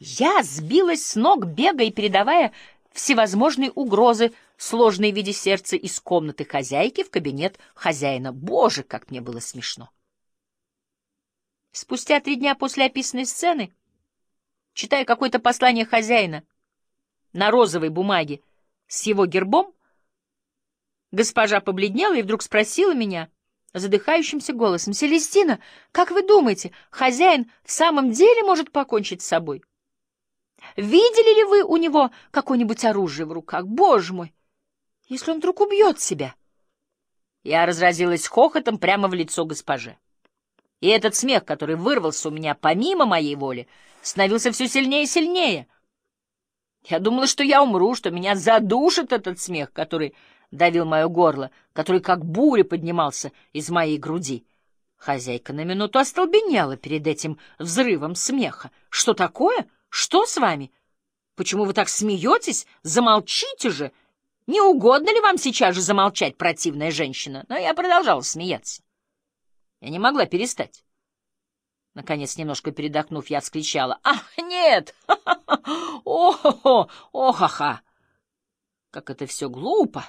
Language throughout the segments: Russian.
Я сбилась с ног, бегая и передавая всевозможные угрозы, сложные в виде сердца, из комнаты хозяйки в кабинет хозяина. Боже, как мне было смешно! Спустя 3 дня после описанной сцены, читая какое-то послание хозяина на розовой бумаге с его гербом, госпожа побледнела и вдруг спросила меня задыхающимся голосом: «Селестина, как вы думаете, хозяин в самом деле может покончить с собой? Видели ли вы у него какое-нибудь оружие в руках? Боже мой, если он вдруг убьет себя!» Я разразилась хохотом прямо в лицо госпоже. И этот смех, который вырвался у меня помимо моей воли, становился все сильнее и сильнее. Я думала, что я умру, что меня задушит этот смех, который давил мое горло, который как буря поднимался из моей груди. Хозяйка на минуту остолбенела перед этим взрывом смеха. «Что такое? Что с вами? Почему вы так смеетесь? Замолчите же! Не угодно ли вам сейчас же замолчать, противная женщина?» Но я продолжала смеяться. Я не могла перестать. Наконец, немножко передохнув, я вскричала: «Ах, нет! О-хо-хо! О-ха-ха! Как это все глупо!»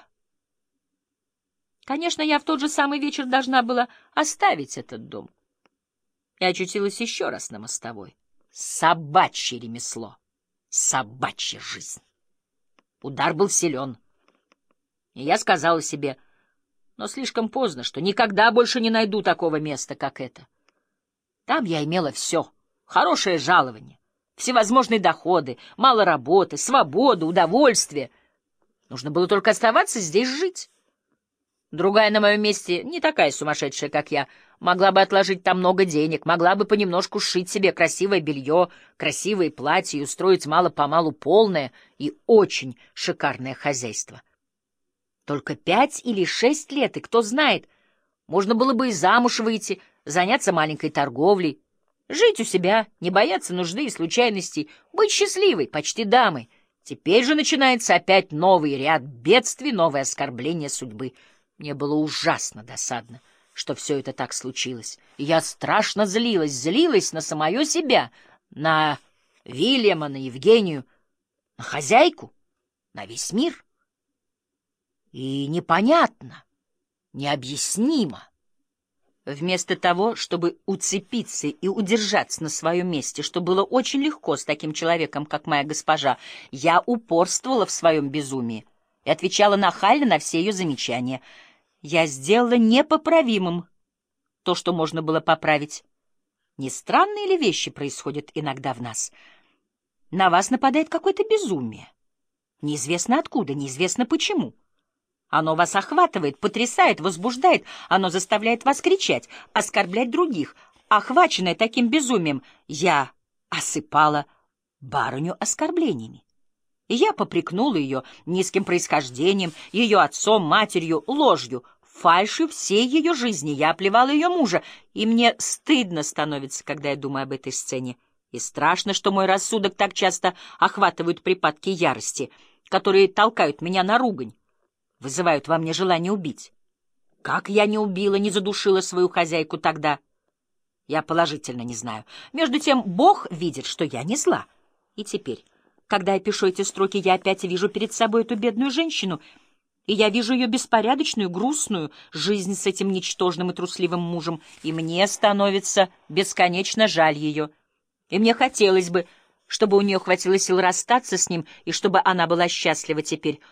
Конечно, я в тот же самый вечер должна была оставить этот дом. И очутилась еще раз на мостовой. Собачье ремесло, собачья жизнь. Удар был силен. И я сказала себе, но слишком поздно, что никогда больше не найду такого места, как это. Там я имела все: хорошее жалование, всевозможные доходы, мало работы, свободу, удовольствие. Нужно было только оставаться здесь жить. Другая на моем месте, не такая сумасшедшая, как я, могла бы отложить там много денег, могла бы понемножку сшить себе красивое белье, красивые платья и устроить мало-помалу полное и очень шикарное хозяйство. Только 5 или 6 лет, и кто знает, можно было бы и замуж выйти, заняться маленькой торговлей, жить у себя, не бояться нужды и случайностей, быть счастливой, почти дамой. Теперь же начинается опять новый ряд бедствий, новое оскорбление судьбы. Мне было ужасно досадно, что все это так случилось. И я страшно злилась на самое себя, на Вильяма, на Евгению, на хозяйку, на весь мир. И непонятно, необъяснимо. Вместо того, чтобы уцепиться и удержаться на своем месте, что было очень легко с таким человеком, как моя госпожа, я упорствовала в своем безумии и отвечала нахально на все ее замечания. Я сделала непоправимым то, что можно было поправить. Не странные ли вещи происходят иногда в нас? На вас нападает какое-то безумие. Неизвестно откуда, неизвестно почему. Оно вас охватывает, потрясает, возбуждает, оно заставляет вас кричать, оскорблять других. Охваченная таким безумием, я осыпала барыню оскорблениями. Я попрекнула ее низким происхождением, ее отцом, матерью, ложью, фальшью всей ее жизни. Я оплевала ее мужа, и мне стыдно становится, когда я думаю об этой сцене. И страшно, что мой рассудок так часто охватывают припадки ярости, которые толкают меня на ругань, вызывают во мне желание убить. Как я не убила, не задушила свою хозяйку тогда, я положительно не знаю. Между тем Бог видит, что я не зла. И теперь, когда я пишу эти строки, я опять вижу перед собой эту бедную женщину, и я вижу ее беспорядочную, грустную жизнь с этим ничтожным и трусливым мужем, и мне становится бесконечно жаль ее. И мне хотелось бы, чтобы у нее хватило сил расстаться с ним, и чтобы она была счастлива теперь.